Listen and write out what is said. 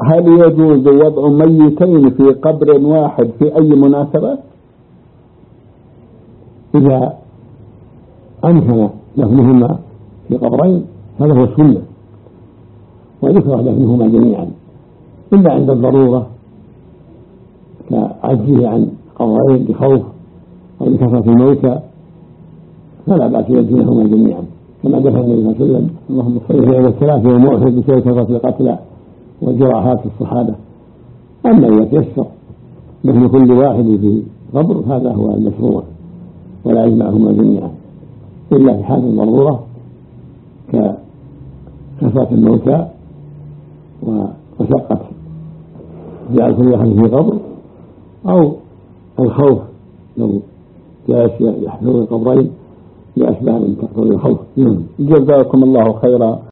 هل يجوز وضع ميتين في قبر واحد في أي مناسبة؟ إذا أمكن دفنهما في قبرين هذا هو السنة، ويكره دفنهما جميعا إلا عند الضرورة كعجزه عن قبرين لخوف أو لكثرة الموتى فلا بأس يدفنهما جميعا كما دفن النبي صلى الله عليه وسلم اللهم صل على الثلاثة يوم أحد بسبب كثرة القتلى والجراحات في الصحابة. أما إذا تيسر دفن كل واحد في قبر هذا هو المشروع ولا يجمعهما جميعا إلا في حال الضرورة ككثرة الموتى ومشقة جعل كل واحد في قبر أو الخوف لو جالس يحفر القبرين لأسباب تقتضي الخوف. جزاكم الله خيرا.